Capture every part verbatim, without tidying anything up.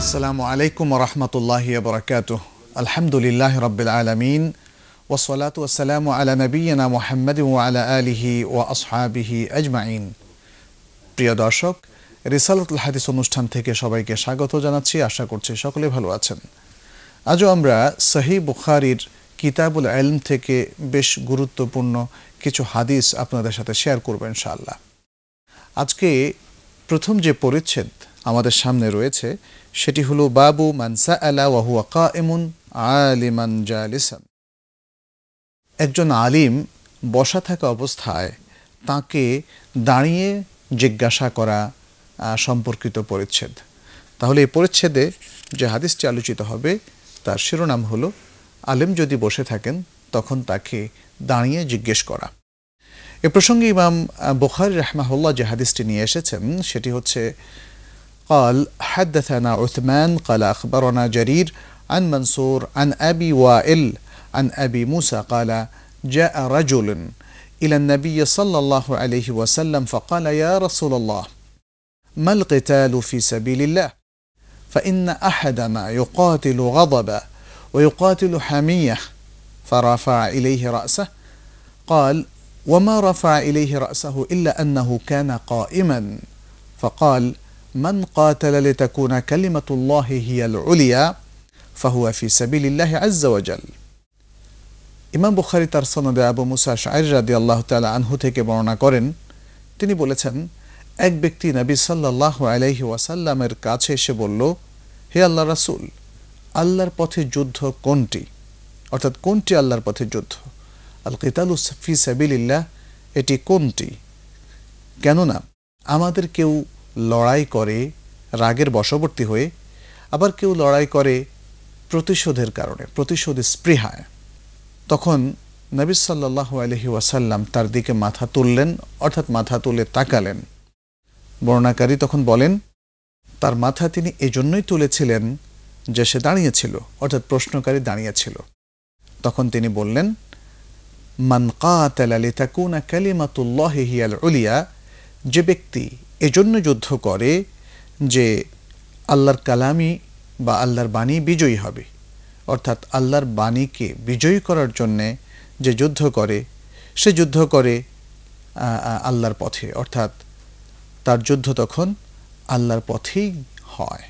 আসসালামু আলাইকুম ওয়া রাহমাতুল্লাহি ওয়া বারাকাতুহু। আলহামদুলিল্লাহি রাব্বিল আলামিন ওয়া সলাতু ওয়া সালামু আলা নাবিয়িনা মুহাম্মাদিন ওয়া আলা আলিহি ওয়া আসহাবিহি আজমাইন। প্রিয় দর্শক, রিসালাতুল হাদিস অনুষ্ঠান থেকে সবাইকে স্বাগত জানাচ্ছি। আশা করছি সকলে ভালো আছেন। আজও আমরা সহিহ বুখারীর কিতাবুল ইলম থেকে বেশ গুরুত্বপূর্ণ কিছু হাদিস আপনাদের সাথে শেয়ার করব ইনশাআল্লাহ। আজকে প্রথম যে পরিচ্ছেদ আমাদের সামনে রয়েছে সেটি হলো বাবু মান সাআলা ওয়া হুয়া কাইমুন আলিমান জালিসান। একজন আলিম বসা থাকা অবস্থায় তাকে দাঁড়িয়ে জিজ্ঞাসা করা সম্পর্কিত পরিচ্ছেদ। তাহলে এই পরিচ্ছেদে যে হাদিসটি আলোচিত হবে তার শিরোনাম হলো আলিম যদি বসে থাকেন তখন তাকে দাঁড়িয়ে জিজ্ঞেস করা। এ প্রসঙ্গে ইমাম বুখারী রাহিমাহুল্লাহ যে হাদিসটি নিয়ে এসেছেন সেটি হচ্ছে قال حدثنا عثمان قال أخبرنا جرير عن منصور عن أبي وائل عن أبي موسى قال جاء رجل إلى النبي صلى الله عليه وسلم فقال يا رسول الله ما القتال في سبيل الله فإن أحدنا يقاتل غضبا ويقاتل حمية فرفع إليه رأسه قال وما رفع إليه رأسه إلا أنه كان قائما فقال من قاتل لتكون كلمة الله هي العليا فهو في سبيل الله عز وجل। ইমাম বুখারী তার সনদে আবু মুসা আশআরী রাদিয়াল্লাহু তাআলা আনহু থেকে বর্ণনা করেন, তিনি বলেছেন, এক ব্যক্তি নবী সাল্লাল্লাহু আলাইহি ওয়াসাল্লামের কাছে এসে বলল, হে আল্লাহর রাসূল, আল্লাহর পথে যুদ্ধ কোনটি? অর্থাৎ কোনটি আল্লাহর পথে যুদ্ধ? আল কিতালু ফি সাবিলিল্লাহ এটি কোনটি? কেননা আমাদের কেউ লড়াই করে রাগের বশবর্তী হয়ে, আবার কেউ লড়াই করে প্রতিশোধের কারণে, প্রতিশোধের স্পৃহায়। তখন নবী সাল্লাল্লাহু আলাইহি ওয়াসাল্লাম তার দিকে মাথা তুললেন, অর্থাৎ মাথা তুলে তাকালেন। বর্ণনাকারী তখন বলেন, তার মাথা তিনি এজন্যই তুলেছিলেন যে সে দাঁড়িয়েছিল, অর্থাৎ প্রশ্নকারী দাঁড়িয়েছিল। তখন তিনি বললেন, মান কাতালা লিতাকুনা কালিমাতুল্লাহি হিয়াল উলিয়া, যে ব্যক্তি এজন্য যুদ্ধ করে যে আল্লাহর কালামি বা আল্লাহর বাণী বিজয়ী হবে, অর্থাৎ আল্লাহর বাণীকে বিজয়ী করার জন্যে যে যুদ্ধ করে, সে যুদ্ধ করে আল্লাহর পথে, অর্থাৎ তার যুদ্ধ তখন আল্লাহর পথেই হয়।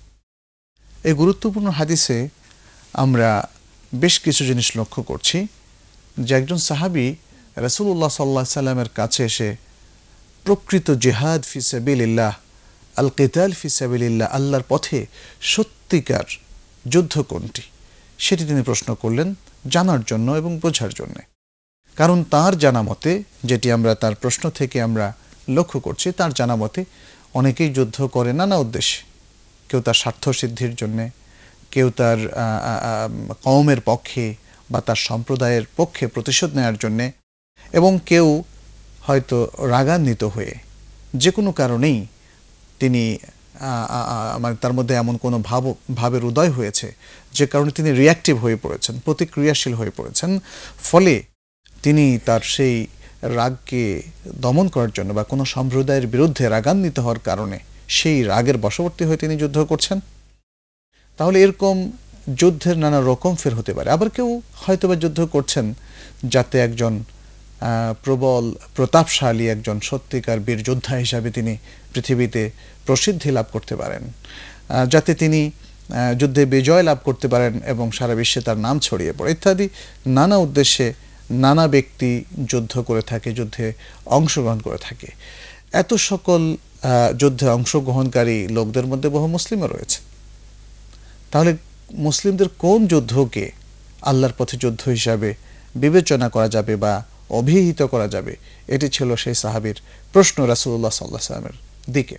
এই গুরুত্বপূর্ণ হাদিসে আমরা বেশ কিছু জিনিস লক্ষ্য করছি যে একজন সাহাবী রাসূলুল্লাহ সাল্লাল্লাহু আলাইহি সাল্লামের কাছে এসে প্রকৃত জিহাদ ফি সাবিলিল্লাহ, আল কিতাল ফি সাবিলিল্লাহ, আল্লাহর পথে সত্যিকার যুদ্ধ কোনটি সেটি তিনি প্রশ্ন করলেন জানার জন্য এবং বোঝার জন্য। কারণ তার জানা মতে, যেটি আমরা তার প্রশ্ন থেকে আমরা লক্ষ্য করছি, তার জানা মতে অনেকেই যুদ্ধ করে নানা উদ্দেশ্যে। কেউ তার স্বার্থ সিদ্ধির জন্যে, কেউ তার কওমের পক্ষে বা তার সম্প্রদায়ের পক্ষে প্রতিশোধ নেওয়ার জন্যে, এবং কেউ হয়তো রাগান্বিত হয়ে যে কোনো কারণেই তিনি মানে তার মধ্যে এমন কোনো ভাব ভাবের উদয় হয়েছে যে কারণে তিনি রিঅ্যাক্টিভ হয়ে পড়েছেন, প্রতিক্রিয়াশীল হয়ে পড়েছেন। ফলে তিনি তার সেই রাগকে দমন করার জন্য বা কোনো সম্প্রদায়ের বিরুদ্ধে রাগান্বিত হওয়ার কারণে সেই রাগের বশবর্তী হয়ে তিনি যুদ্ধ করছেন। তাহলে এরকম যুদ্ধের নানা রকম ফের হতে পারে। আবার কেউ হয়তোবা যুদ্ধ করছেন যাতে একজন প্রবল প্রতাপশালী একজন সত্যিকার বীর যোদ্ধা হিসাবে তিনি পৃথিবীতে প্রসিদ্ধি লাভ করতে পারেন, যাতে তিনি যুদ্ধে বিজয় লাভ করতে পারেন এবং সারা বিশ্বে তার নাম ছড়িয়ে পড়ে, ইত্যাদি নানা উদ্দেশ্যে নানা ব্যক্তি যুদ্ধ করে থাকে, যুদ্ধে অংশগ্রহণ করে থাকে। এত সকল যুদ্ধে অংশগ্রহণকারী লোকদের মধ্যে বহু মুসলিমও রয়েছে। তাহলে মুসলিমদের কোন যুদ্ধকে আল্লাহর পথে যুদ্ধ হিসাবে বিবেচনা করা যাবে বা অভিহিত করা যাবে, এটি ছিল সেই সাহাবীর প্রশ্ন রাসূলুল্লাহ সাল্লাল্লাহু আলাইহি ওয়াসাল্লামের দিকে।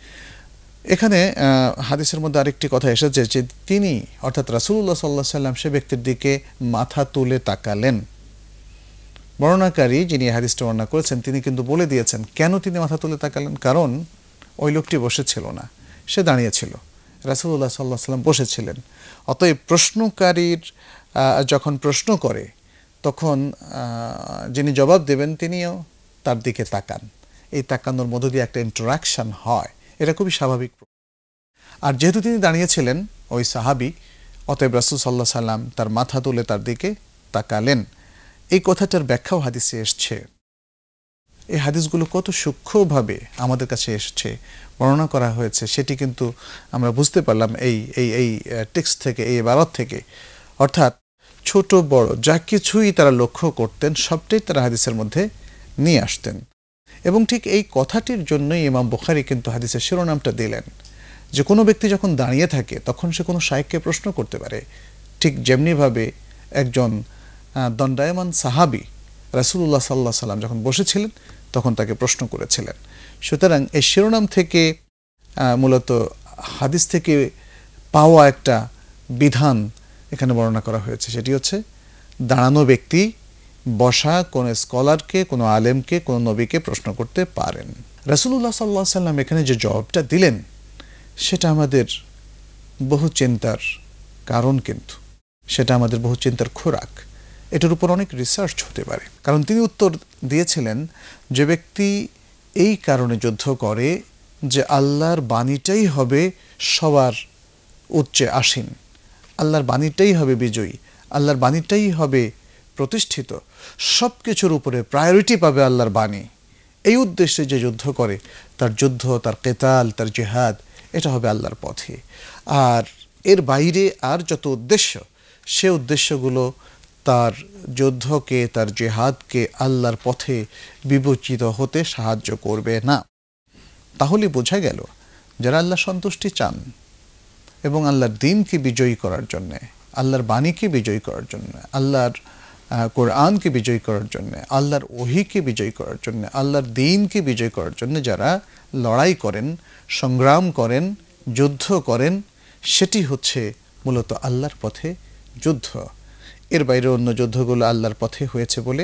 এখানে হাদিসের মধ্যে আরেকটি কথা এসেছে যে তিনি, অর্থাৎ রাসূলুল্লাহ সাল্লাল্লাহু আলাইহি ওয়াসাল্লাম, সে ব্যক্তির দিকে মাথা তুলে তাকালেন। বর্ণনাকারী যিনি হাদিসটা বর্ণনা করেছেন তিনি কিন্তু বলে দিয়েছেন কেন তিনি মাথা তুলে তাকালেন। কারণ ওই লোকটি বসেছিল না, সে দাঁড়িয়েছিল। রাসূলুল্লাহ সাল্লাল্লাহু আলাইহি ওয়াসাল্লাম বসেছিলেন। অতএব প্রশ্নকারীর যখন প্রশ্ন করে তখন যিনি জবাব দেবেন তিনিও তার দিকে তাকান। এই তাকানোর মধ্য দিয়ে একটা ইন্টারাকশন হয়, এটা খুবই স্বাভাবিক। আর যেহেতু তিনি দাঁড়িয়েছিলেন ওই সাহাবী, অতএব রাসূল সাল্লাল্লাহু আলাইহি সাল্লাম তার মাথা তুলে তার দিকে তাকালেন। এই কথাটার ব্যাখ্যাও হাদিসে এসছে। এই হাদিসগুলো কত সূক্ষ্মভাবে আমাদের কাছে এসছে, বর্ণনা করা হয়েছে, সেটি কিন্তু আমরা বুঝতে পারলাম এই এই এই টেক্সট থেকে, এই ইবারত থেকে। অর্থাৎ ছোট বড় যা কিছুই তারা লক্ষ্য করতেন সবটাই তারা হাদিসের মধ্যে নিয়ে আসতেন। এবং ঠিক এই কথাটির জন্যই ইমাম বুখারী কিন্তু হাদিসের শিরোনামটা দিলেন যে কোনো ব্যক্তি যখন দাঁড়িয়ে থাকে তখন সে কোনো শায়েখকে প্রশ্ন করতে পারে। ঠিক যেমনিভাবে একজন দণ্ডায়মান সাহাবী রাসূলুল্লাহ সাল্লাল্লাহু আলাইহি সাল্লাম যখন বসেছিলেন তখন তাকে প্রশ্ন করেছিলেন। সুতরাং এই শিরোনাম থেকে মূলত হাদিস থেকে পাওয়া একটা বিধান এখানে বর্ণনা করা হয়েছে, সেটি হচ্ছে দাঁড়ানো ব্যক্তি বসা কোনো স্কলারকে, কোনো আলেমকে, কোনো নবীকে প্রশ্ন করতে পারেন। রাসূলুল্লাহ সাল্লাল্লাহু আলাইহি সাল্লাম এখানে যে জবাবটা দিলেন সেটা আমাদের বহু চিন্তার কারণ, কিন্তু সেটা আমাদের বহু চিন্তার খোরাক। এটার উপর অনেক রিসার্চ হতে পারে। কারণ তিনি উত্তর দিয়েছিলেন যে ব্যক্তি এই কারণে যুদ্ধ করে যে আল্লাহর বাণীটাই হবে সবার উচ্চে আসীন, আল্লাহর বাণীটাই হবে বিজয়ী, আল্লাহর বাণীটাই হবে প্রতিষ্ঠিত, সব কিছুর উপরে প্রায়োরিটি পাবে আল্লাহর বাণী, এই উদ্দেশ্যে যে যুদ্ধ করে তার যুদ্ধ, তার কেতাল, তার জিহাদ এটা হবে আল্লাহর পথে। আর এর বাইরে আর যত উদ্দেশ্য, সে উদ্দেশ্যগুলো তার যুদ্ধকে, তার জিহাদকে আল্লাহর পথে বিবেচিত হতে সাহায্য করবে না। তাহলে বোঝা গেল যারা আল্লাহ সন্তুষ্টি চান এবং আল্লাহর দ্বীনকে বিজয়ী করার জন্য, আল্লাহর বাণীকে বিজয়ী করার জন্য, আল্লাহর কোরআনকে বিজয়ী করার জন্য, আল্লাহর ওহীকে বিজয়ী করার জন্য, আল্লাহর দ্বীনকে বিজয়ী করার জন্য যারা লড়াই করেন, সংগ্রাম করেন, যুদ্ধ করেন, সেটি হচ্ছে মূলত আল্লাহর পথে যুদ্ধ। এর বাইরে অন্য যুদ্ধগুলো আল্লাহর পথে হয়েছে বলে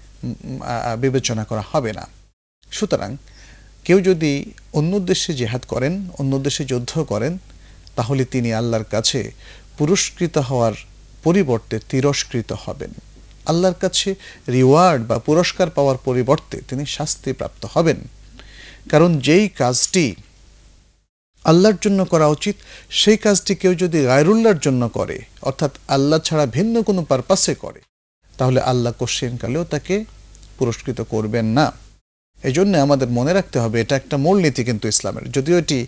বিবেচনা করা হবে না। সুতরাং কেউ যদি অন্য উদ্দেশ্যে জিহাদ করেন, অন্য উদ্দেশ্যে যুদ্ধ করেন, তাহলে তিনি আল্লাহর কাছে পুরস্কৃত হওয়ার পরিবর্তে তিরস্কৃত হবেন। আল্লাহর কাছে রিওয়ার্ড বা পুরস্কার পাওয়ার পরিবর্তে তিনি শাস্তি প্রাপ্ত হবেন। কারণ যেই কাজটি আল্লাহর জন্য করা উচিত সেই কাজটি কেউ যদি গায়রুল্লাহর জন্য করে, অর্থাৎ আল্লাহ ছাড়া ভিন্ন কোনো পারপাসে করে, তাহলে আল্লাহ কোশ্চেনকালেও তাকে পুরস্কৃত করবেন না। এই জন্য আমাদের মনে রাখতে হবে, এটা একটা মূলনীতি কিন্তু ইসলামের। যদিও এটি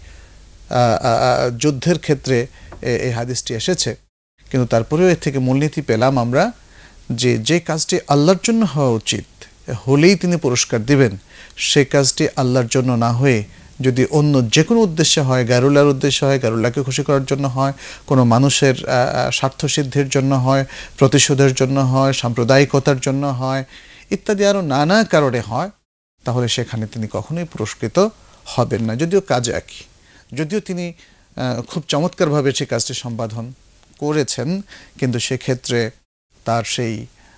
যুদ্ধের ক্ষেত্রে এই হাদিসটি এসেছে, কিন্তু তারপরেও এর থেকে মূলনীতি পেলাম আমরা যে যে কাজটি আল্লাহর জন্য হওয়া উচিত হলেই তিনি পুরস্কার দিবেন, সেই কাজটি আল্লাহর জন্য না হয়ে যদি অন্য যে কোনো উদ্দেশ্যে হয়, গায়রুল্লাহর উদ্দেশ্য হয়, গায়রুল্লাহকে খুশি করার জন্য হয়, কোনো মানুষের স্বার্থসিদ্ধির জন্য হয়, প্রতিশোধের জন্য হয়, সাম্প্রদায়িকতার জন্য হয়, ইত্যাদি আরও নানা কারণে হয়, তাহলে সেখানে তিনি কখনোই পুরস্কৃত হবেন না। যদিও কাজ একই, যদিও তিনি খুব চমৎকারভাবে সেই কাজটি সম্পাদন করেছেন, কিন্তু সেক্ষেত্রে তার সেই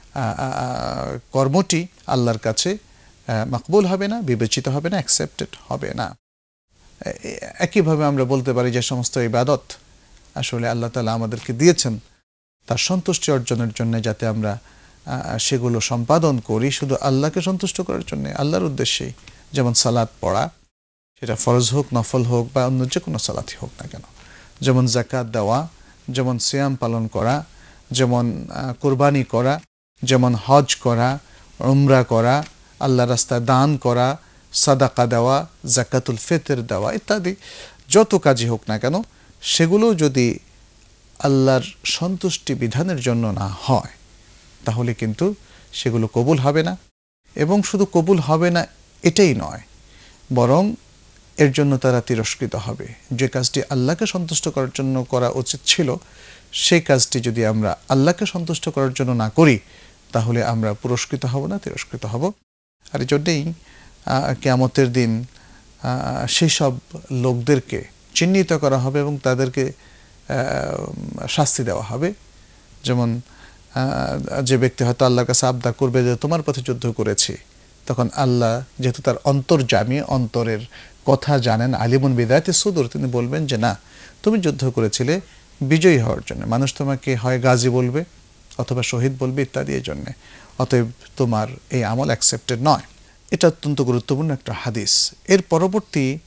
কর্মটি আল্লাহর কাছে মকবুল হবে না, বিবেচিত হবে না, অ্যাকসেপ্টেড হবে না। একইভাবে আমরা বলতে পারি যে সমস্ত ইবাদত আসলে আল্লাহ তাআলা আমাদেরকে দিয়েছেন তার সন্তুষ্টি অর্জনের জন্য, যাতে আমরা সেগুলো সম্পাদন করি শুধু আল্লাহকে সন্তুষ্ট করার জন্য, আল্লাহর উদ্দেশ্যেই। যেমন সালাত পড়া, সেটা ফরজ হোক, নফল হোক বা অন্য যে কোনো সালাতই হোক না কেন, যেমন যাকাত দেওয়া, যেমন সিয়াম পালন করা, যেমন কুরবানি করা, যেমন হজ করা, উমরা করা, আল্লাহ রাস্তায় দান করা, সাদাকা দেওয়া, যাকাতুল ফিতর দেওয়া ইত্যাদি যত কাজই হোক না কেন, সেগুলো যদি আল্লাহর সন্তুষ্টি বিধানের জন্য না হয় তাহলে কিন্তু সেগুলো কবুল হবে না। এবং শুধু কবুল হবে না এটাই নয়, বরং এর জন্য তারা তিরস্কৃত হবে। যে কাজটি আল্লাহকে সন্তুষ্ট করার জন্য করা উচিত ছিল, সেই কাজটি যদি আমরা আল্লাহকে সন্তুষ্ট করার জন্য না করি তাহলে আমরা পুরস্কৃত হব না, তিরস্কৃত হব। আর এই জন্যেই কিয়ামতের দিন সেই সব লোকদেরকে চিহ্নিত করা হবে এবং তাদেরকে শাস্তি দেওয়া হবে। যেমন যে ব্যক্তি হয়তো আল্লাহর কাছে আবদার করবে যে তোমার পথে যুদ্ধ করেছি, তখন আল্লাহ যেহেতু তার অন্তর্যামী, অন্তরের কথা জানেন, আলিমুন বিদায়াতি সুদূর, তিনি বলবেন যে না, তুমি যুদ্ধ করেছিলে বিজয়ী হওয়ার জন্য, মানুষ তোমাকে হয় গাজী বলবে অথবা শহীদ বলবে ইত্যাদি, এই জন্যে, অতএব তোমার এই আমল অ্যাকসেপ্টেড নয়। এটা অত্যন্ত গুরুত্বপূর্ণ একটা হাদিস। এর পরবর্তী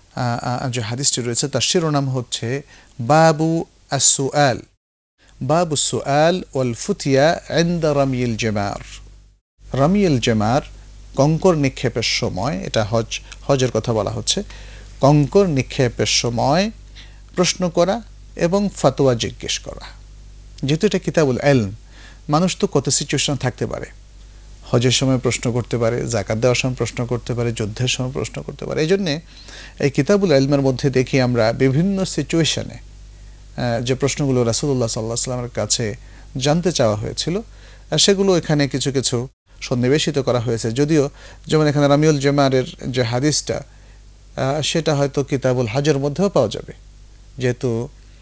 যে হাদিসটি রয়েছে তার শিরোনাম হচ্ছে বাবু আস-সুআল, বাবু সুআল ওয়াল ফুতিয়া ইনদা রামিয়িল জামার। রামিয়িল জামার কঙ্কর নিক্ষেপের সময়, এটা হজ হজের কথা বলা হচ্ছে, কঙ্কর নিক্ষেপের সময় প্রশ্ন করা এবং ফতোয়া জিজ্ঞেস করা। যেহেতু এটা কিতাবুল ইলম, মানুষ তো কত সিচুয়েশন থাকতে পারে, হজের সময় প্রশ্ন করতে পারে, যাকাত দেওয়ার সময় প্রশ্ন করতে পারে, যুদ্ধের সময় প্রশ্ন করতে পারে। এই জন্যে এই কিতাবুল ইলমের মধ্যে দেখি আমরা বিভিন্ন সিচুয়েশনে যে প্রশ্নগুলো রাসূলুল্লাহ সাল্লাল্লাহু আলাইহি ওয়াসাল্লামের কাছে জানতে চাওয়া হয়েছিল সেগুলো এখানে কিছু কিছু সন্নিবেশিত করা হয়েছে। যদিও যেমন এখানে রামিউল জামারের যে হাদিসটা সেটা হয়তো কিতাবুল হজের মধ্যেও পাওয়া যাবে, যেহেতু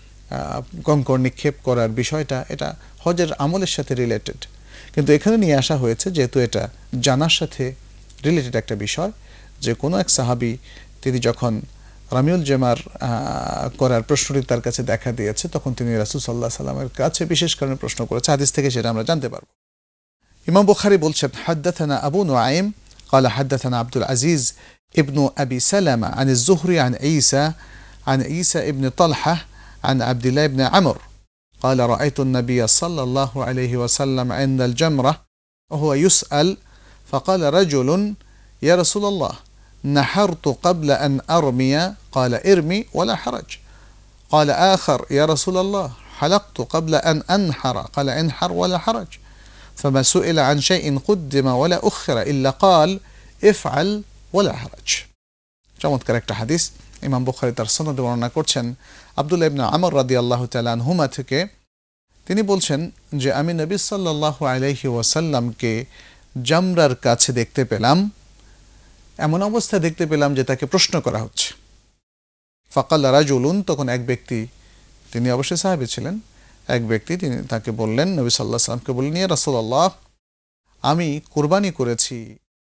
কঙ্কর নিক্ষেপ করার বিষয়টা এটা হজের আমলের সাথে রিলেটেড, কিন্তু এখানে নিয়ে আসা হয়েছে যেহেতু এটা জানার সাথে রিলেটেড একটা বিষয়, যে কোনো এক সাহাবী তিনি যখন রামিউল জামার করার প্রশ্নটি তার কাছে দেখা দিয়েছে তখন তিনি রাসূল সাল্লাল্লাহু আলাইহি ওয়াসাল্লামের কাছে বিশেষ কারণে প্রশ্ন করেছে। হাদিস থেকে সেটা আমরা জানতে পারব। ইমাম বুখারী বলছেন হাদাথানা আবু নুআইম قال حدثنا عبد العزيز ابن أبي سلمة عن الزهري عن عيسى عن عيسى ابن طلحة عن عبد الله بن عمرو قال رأيت النبي صلى الله عليه وسلم عند الجمرة وهو يسأل فقال رجل يا رسول الله نحرت قبل أن أرمي قال ارمي ولا حرج قال آخر يا رسول الله حلقت قبل أن أنحر قال انحر ولا حرج فما سئل عن شيء قدم ولا أخر إلا قال افعل ولا حرج। চমৎকার একটা হাদিস। ইমাম বুখারী তার সনদে বর্ণনা করছেন আব্দুল্লাহ ইবনে আমর রাদিয়াল্লাহু তাআলা আনহুমা থেকে, তিনি বলছেন যে আমি নবী সাল্লাল্লাহু আলাইহি ওয়াসাল্লামকে জামরার কাছে দেখতে পেলাম, এমন অবস্থায় দেখতে পেলাম যে তাকে প্রশ্ন করা হচ্ছে। ফাকাল রাজুলুন, তখন এক ব্যক্তি, তিনি অবশ্যই সাহাবী ছিলেন, এক ব্যক্তি তিনি তাকে বললেন, নবী সাল্লাল্লাহু আলাইহি ওয়াসাল্লামকে বললেন, ইয়া রাসূলুল্লাহ আমি কুরবানি করেছি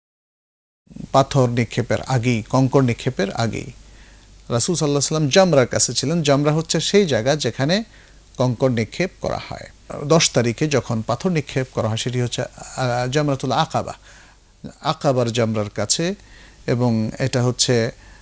পাথর নিক্ষেপের আগেই, কঙ্কর নিক্ষেপের আগেই। রাসূল সাল্লাল্লাহু আলাইহি ওয়াসাল্লাম জামরার কাছে ছিলেন। জামরা হচ্ছে সেই জায়গা যেখানে কঙ্কর নিক্ষেপ করা হয়। দশ তারিখে যখন পাথর নিক্ষেপ করা হয় সেটি হচ্ছে জামরাতুল আকাবা, আকাবার জামরার কাছে, এবং এটা হচ্ছে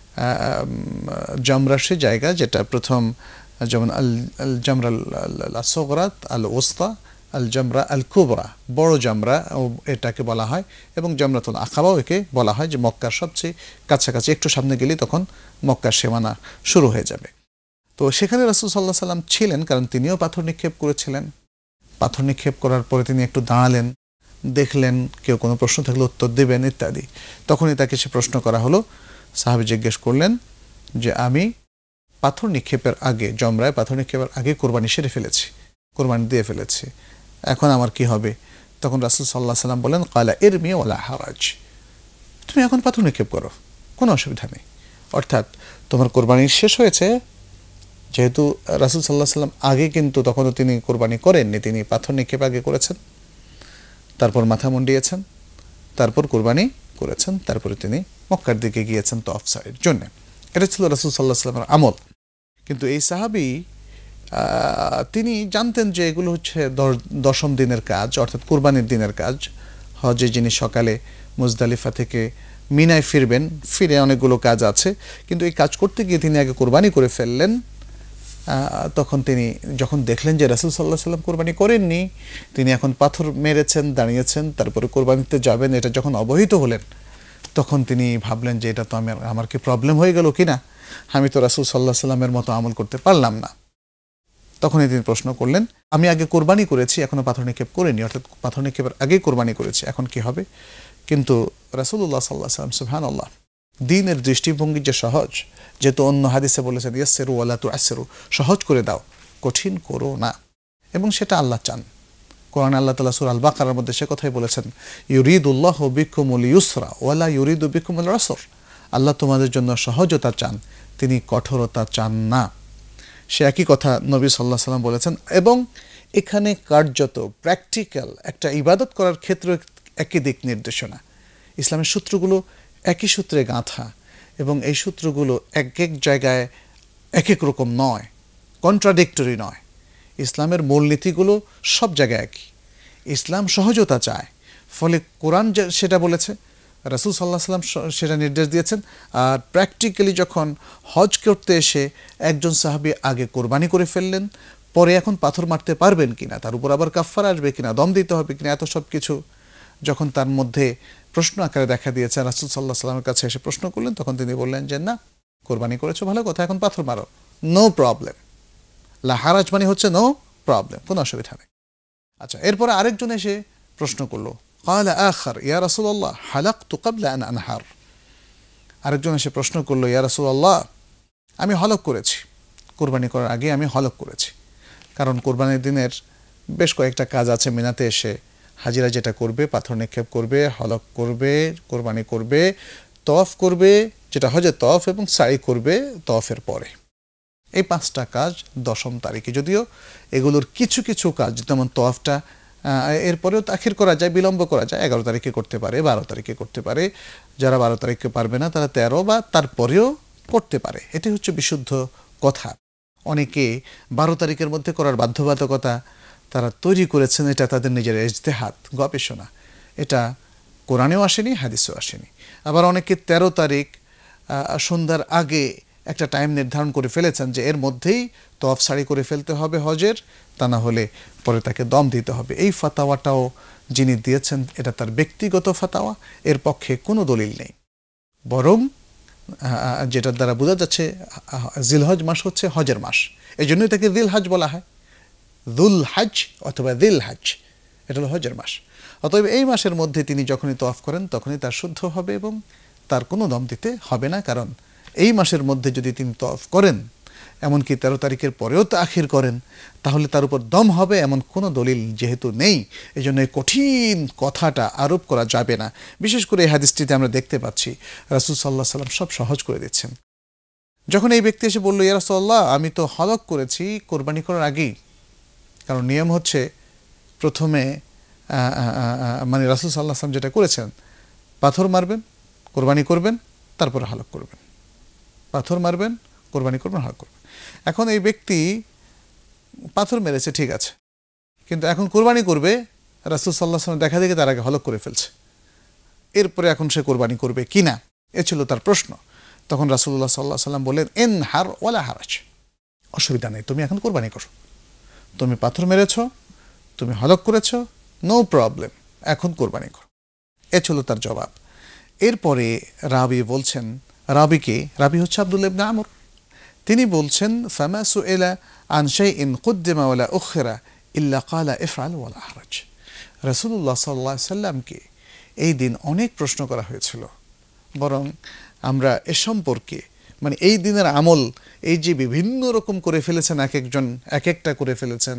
জামরার সে জায়গা যেটা প্রথম, যেমন আল আল জামরা আল আসগরাত আল ওস্তা আল জামরা আল কুবরা, বড় জামরা এটাকে বলা হয়, এবং জামরাতুল আকাবাও একে বলা হয়, যে মক্কার সবচেয়ে কাছাকাছি, একটু সামনে গেলেই তখন মক্কার সীমানা শুরু হয়ে যাবে। তো সেখানে রাসূল সাল্লাল্লাহু আলাইহি ওয়াসাল্লাম ছিলেন, কারণ তিনিও পাথর নিক্ষেপ করেছিলেন। পাথর নিক্ষেপ করার পরে তিনি একটু দাঁড়ালেন, দেখলেন কেউ কোনো প্রশ্ন থাকলে উত্তর দেবেন ইত্যাদি। তখনই তাকে সে প্রশ্ন করা হলো। সাহাবী জিজ্ঞেস করলেন যে আমি পাথর নিক্ষেপের আগে, জমরায় পাথর নিক্ষেপের আগে কোরবানি সেরে ফেলেছি, কোরবানি দিয়ে ফেলেছি, এখন আমার কি হবে? তখন রাসূল সাল্লাল্লাহু আলাইহি ওয়াসাল্লাম বললেন কালা ইরমি ওয়ালা হারাজ, তুমি এখন পাথর নিক্ষেপ করো, কোনো অসুবিধা নেই। অর্থাৎ তোমার কোরবানি শেষ হয়েছে, যেহেতু রাসূল সাল্লাল্লাহু আলাইহি ওয়াসাল্লাম আগে কিন্তু তখনও তিনি কোরবানি করেননি, তিনি পাথর নিক্ষেপ আগে করেছেন, তারপর মাথা মুন্ডিয়েছেন, তারপর কোরবানি করেছেন, তারপরে তিনি মক্কার দিকে গিয়েছেন তওয়াফ সাইয়ের জন্য। এটা ছিল রাসূল সাল্লাল্লাহু আলাইহি ওয়াসাল্লামের আমল। কিন্তু এই সাহাবী তিনি জানতেন যে এগুলো হচ্ছে দশম দিনের কাজ, অর্থাৎ কোরবানির দিনের কাজ। হজে যিনি সকালে মুজদালিফা থেকে মিনায় ফিরবেন, ফিরে অনেকগুলো কাজ আছে, কিন্তু এই কাজ করতে গিয়ে তিনি আগে কোরবানি করে ফেললেন। তখন তিনি যখন দেখলেন যে রাসূল সাল্লাল্লাহু আলাইহি ওয়াসাল্লাম কোরবানি করেননি, তিনি এখন পাথর মেরেছেন, দাঁড়িয়েছেন, তারপরে কোরবানিতে যাবেন, এটা যখন অবহিত হলেন তখন তিনি ভাবলেন যে এটা তো আমার আমার কি প্রবলেম হয়ে গেল কিনা, আমি তো রাসূল সাল্লাল্লাহু আলাইহি ওয়াসাল্লামের মতো আমল করতে পারলাম না। তখনই তিনি প্রশ্ন করলেন, আমি আগে কোরবানি করেছি, এখনো পাথর নিক্ষেপ করিনি, অর্থাৎ পাথর নিক্ষেপের আগেই কোরবানি করেছি, এখন কি হবে? কিন্তু রাসূলুল্লাহ সাল্লাল্লাহু আলাইহি ওয়াসাল্লাম সুবহানাল্লাহ, দ্বীনের দৃষ্টিভঙ্গি যে সহজ, যেহেতু অন্য হাদিসে বলেছেন ইয়াসসিরু ওয়ালা তুআসসিরু, সহজ করে দাও, কঠিন করো না, এবং সেটা আল্লাহ চান। কোরআনে আল্লাহ তাআলা সূরা আল বাকারার মধ্যে সে কথাই বলেছেন, ইউরিদুল্লাহু বিকুমুল ইউসরা ওয়ালা ইউরিদু বিকুমুল উসর, আল্লাহ তোমাদের জন্য সহজতা চান, তিনি কঠোরতা চান না। সে একই কথা নবী সাল্লাল্লাহু আলাইহি ওয়াসাল্লাম বলেছেন। এবং এখানে কার্যত প্র্যাকটিক্যাল একটা ইবাদত করার ক্ষেত্রে একই দিক নির্দেশনা। ইসলামের সূত্রগুলো একই সূত্রে গাঁথা, এবং এই সূত্রগুলো এক এক জায়গায় এক এক রকম নয়, কন্ট্রাডিক্টরি নয়। ইসলামের মূলনীতিগুলো সব জায়গায় একই। ইসলাম সহজতা চায়, ফলে কোরআন সেটা বলেছে, রাসূল সাল্লাল্লাহু আলাইহি ওয়াসাল্লাম সেটা নির্দেশ দিয়েছেন। আর প্র্যাকটিক্যালি যখন হজ করতে এসে একজন সাহাবী আগে কোরবানি করে ফেললেন, পরে এখন পাথর মারতে পারবেন কিনা, তার উপর আবার কাফফারা আসবে কিনা, দম দিতে হবে কিনা, এত সব কিছু যখন তার মধ্যে প্রশ্ন আকারে দেখা দিয়েছে, রাসূল সাল্লাল্লাহু আলাইহি ওয়াসাল্লামের কাছে এসে প্রশ্ন করলেন, তখন তিনি বললেন যে না, কোরবানি করেছো ভালো কথা, এখন পাথর মারো, নো প্রবলেম। লা হারাজ মানে হচ্ছে নো প্রবলেম, কোনো অসুবিধা নেই। আচ্ছা, এরপরে আরেকজন এসে প্রশ্ন করলো, ক্বালা আখার ইয়া রাসূলুল্লাহ হালাকতু ক্বাবলা আন আনহার। আরেকজন এসে প্রশ্ন করলো, ইয়া রাসূলুল্লাহ আমি হলক করেছি, কোরবানি করার আগে আমি হলক করেছি। কারণ কোরবানির দিনের বেশ কয়েকটা কাজ আছে মিনাতে এসে হাজিরা যেটা করবে, পাথর নিক্ষেপ করবে, হলক করবে, কোরবানি করবে, তওয়াফ করবে যেটা হজের তওয়াফ, এবং সাই করবে তওয়াফের পরে। এই পাঁচটা কাজ দশম তারিখে, যদিও এগুলোর কিছু কিছু কাজ যেমন তওয়াফটা এরপরেও তাখির করা যায়, বিলম্ব করা যায়, এগারো তারিখে করতে পারে, বারো তারিখে করতে পারে, যারা বারো তারিখে পারবে না তারা তেরো বা তারপরেও করতে পারে। এটি হচ্ছে বিশুদ্ধ কথা। অনেকে বারো তারিখের মধ্যে করার বাধ্যবাধকতা তারা তৈরি করেছেন, এটা তাদের নিজের ইজতেহাদ, গবেষণা, এটা কোরআনেও আসেনি, হাদিসেও আসেনি। আবার অনেকে তেরো তারিখ সন্ধ্যার আগে একটা টাইম নির্ধারণ করে ফেলেছেন যে এর মধ্যেই তওয়াফ সারি করে ফেলতে হবে হজের, তা না হলে পরে তাকে দম দিতে হবে। এই ফাতাওয়াটাও যিনি দিয়েছেন এটা তার ব্যক্তিগত ফাতাওয়া, এর পক্ষে কোনো দলিল নেই। বরং যেটার দ্বারা বোঝা যাচ্ছে জিলহজ মাস হচ্ছে হজের মাস, এই জন্যই তাকে দিল হজ বলা হয়, দুল হজ অথবা দিল হজ, এটা হলো হজের মাস। অতএব এই মাসের মধ্যে তিনি যখনই তওয়াফ করেন তখনই তার শুদ্ধ হবে এবং তার কোনো দম দিতে হবে না। কারণ এই মাসের মধ্যে যদি তিনি তওয়াফ করেন, এমনকি তেরো তারিখের পরেও তাখির করেন, তাহলে তার উপর দম হবে এমন কোনো দলিল যেহেতু নেই, এই জন্য এই কঠিন কথাটা আরোপ করা যাবে না। বিশেষ করে এই হাদিসটিতে আমরা দেখতে পাচ্ছি রাসূল সাল্লাল্লাহু আলাইহি ওয়াসাল্লাম সব সহজ করে দিচ্ছেন। যখন এই ব্যক্তি এসে বলল, ইয়া রাসূলুল্লাহ আমি তো হলক করেছি কোরবানি করার আগেই, কারণ নিয়ম হচ্ছে প্রথমে মানে রাসূল সাল্লাল্লাহু আলাইহি ওয়াসাল্লাম যেটা করেছেন, পাথর মারবেন, কোরবানি করবেন, তারপরে হলক করবেন, পাথর মারবেন, কোরবানি করবেন, হলক করবেন। এখন এই ব্যক্তি পাথর মেরেছে ঠিক আছে, কিন্তু এখন কোরবানি করবে, রাসূল সাল্লাল্লাহু আলাইহি ওয়াসাল্লাম দেখা দেখে তার আগে হলক করে ফেলছে, এরপরে এখন সে কোরবানি করবে কিনা, এ ছিল তার প্রশ্ন। তখন রাসূলুল্লাহ সাল্লাল্লাহু আলাইহি ওয়াসাল্লাম বললেন, ইন হার ওয়ালা হারাজ, অসুবিধা নেই, তুমি এখন কোরবানি করো, তুমি পাথর মেরেছ, তুমি হলক করেছ, নো প্রবলেম, এখন কোরবানি করো। এ ছিল তার জবাব। এরপরে রাবি বলছেন, রাবিকে রাবি হচ্ছে আব্দুল্লাহ ইবনে আমর, তিনি বলছেন, ফামা সুইলা আন শাইইন কুদ্দিমা ওয়ালা উখিরা ইল্লা ক্বালা ইফআল ওয়ালা হারাজ। রাসূলুল্লাহ সাল্লাল্লাহু আলাইহি ওয়াসাল্লামকে এই দিন অনেক প্রশ্ন করা হয়েছিল, বরং আমরা এ সম্পর্কে মানে এই দিনের আমল, এই যে বিভিন্ন রকম করে ফেলেছেন, এক একজন এক একটা করে ফেলেছেন।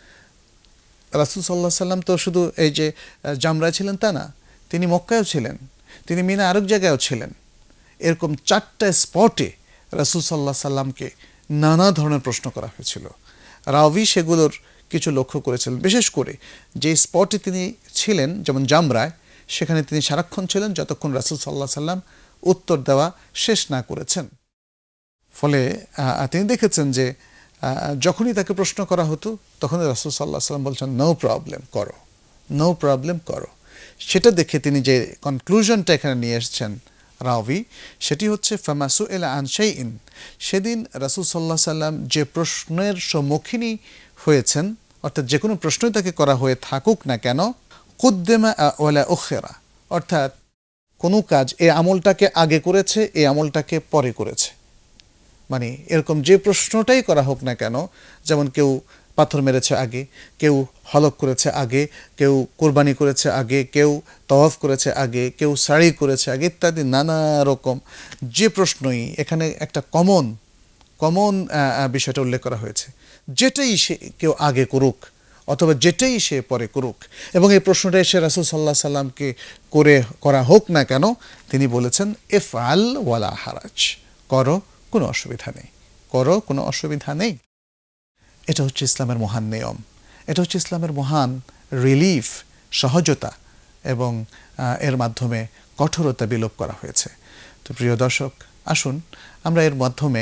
রাসূল সাল্লাল্লাহু আলাইহি ওয়াসাল্লাম তো শুধু এই যে জামরায় ছিলেন তা না, তিনি মক্কায়ও ছিলেন, তিনি মিনা আরেক জায়গায়ও ছিলেন। এরকম চারটা স্পটে রাসূল সাল্লাল্লাহু আলাইহি ওয়াসাল্লামকে নানা ধরনের প্রশ্ন করা হয়েছিল। রাবি সেগুলোর কিছু লক্ষ্য করেছিলেন, বিশেষ করে যে স্পটে তিনি ছিলেন, যেমন জামরায়, সেখানে তিনি সারাক্ষণ ছিলেন যতক্ষণ রাসূল সাল্লাল্লাহু আলাইহি ওয়াসাল্লাম উত্তর দেওয়া শেষ না করেছেন। ফলে তিনি দেখেছেন যে যখনই তাকে প্রশ্ন করা হতো তখনই রাসূল সাল্লাল্লাহু আলাইহি ওয়াসাল্লাম বলছেন, নো প্রবলেম করো, নো প্রবলেম করো। সেটা দেখে তিনি যে কনক্লুশনটা এখানে নিয়ে এসেছেন রাবি, সেটি হচ্ছে ফামা সুইলা আন শাইইন, সেদিন রাসূল সাল্লাল্লাহু আলাইহি ওয়াসাল্লাম যে প্রশ্নের সম্মুখীনই হয়েছেন, অর্থাৎ যে কোনো প্রশ্নই তাকে করা হয়ে থাকুক না কেন, কুদ্দিমা ওয়ালা উখিরা, অর্থাৎ কোনো কাজ এই আমলটাকে আগে করেছে, এই আমলটাকে পরে করেছে, মানে এরকম যে প্রশ্নটাই করা হোক না কেন, যেমন কেউ পাথর মেরেছে আগে, কেউ হলক করেছে আগে, কেউ কোরবানি করেছে আগে, কেউ তওয়াফ করেছে আগে, কেউ সাড়ি করেছে আগে, ইত্যাদি নানা রকম যে প্রশ্নই, এখানে একটা কমন কমন বিষয়টা উল্লেখ করা হয়েছে, যেটাই সে কেউ আগে করুক অথবা যেটাই সে পরে করুক, এবং এই প্রশ্নটা এসে রাসূল সাল্লাল্লাহু আলাইহি সাল্লামকে করে করা হোক না কেন, তিনি বলেছেন ইফআল ওয়ালা হারাজ, করো, কোনো অসুবিধা নেই, করো, কোনো অসুবিধা নেই। এটা হচ্ছে ইসলামের মহান নিয়ম, এটা হচ্ছে ইসলামের মহান রিলিফ, সহজতা, এবং এর মাধ্যমে কঠোরতা বিলোপ করা হয়েছে। তো প্রিয় দর্শক, আসুন আমরা এর মাধ্যমে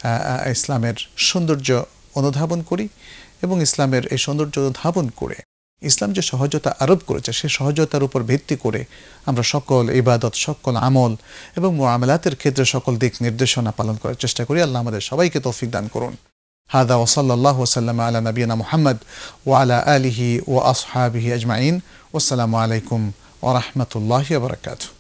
ইসলামের সৌন্দর্য অনুধাবন করি এবং ইসলামের এই সৌন্দর্য অনুধাবন করে ইসলাম যে সহজতা আরোপ করেছে সেই সহজতার উপর ভিত্তি করে আমরা সকল ইবাদত, সকল আমল এবং মুআমালাতের ক্ষেত্রে সকল দিক নির্দেশনা পালন করার চেষ্টা করি। আল্লাহ আমাদের সবাইকে তৌফিক দান করুন। হাদা ওয়া সাল্লাল্লাহু ওয়া সাল্লামা আলা নাবিয়িনা মুহাম্মদ ওয়া আলা আলিহি ওয়া আসহাবিহি আজমাইন। ওয়াসসালামু আলাইকুম ওয়া রাহমাতুল্লাহি ওয়া বারাকাতুহু।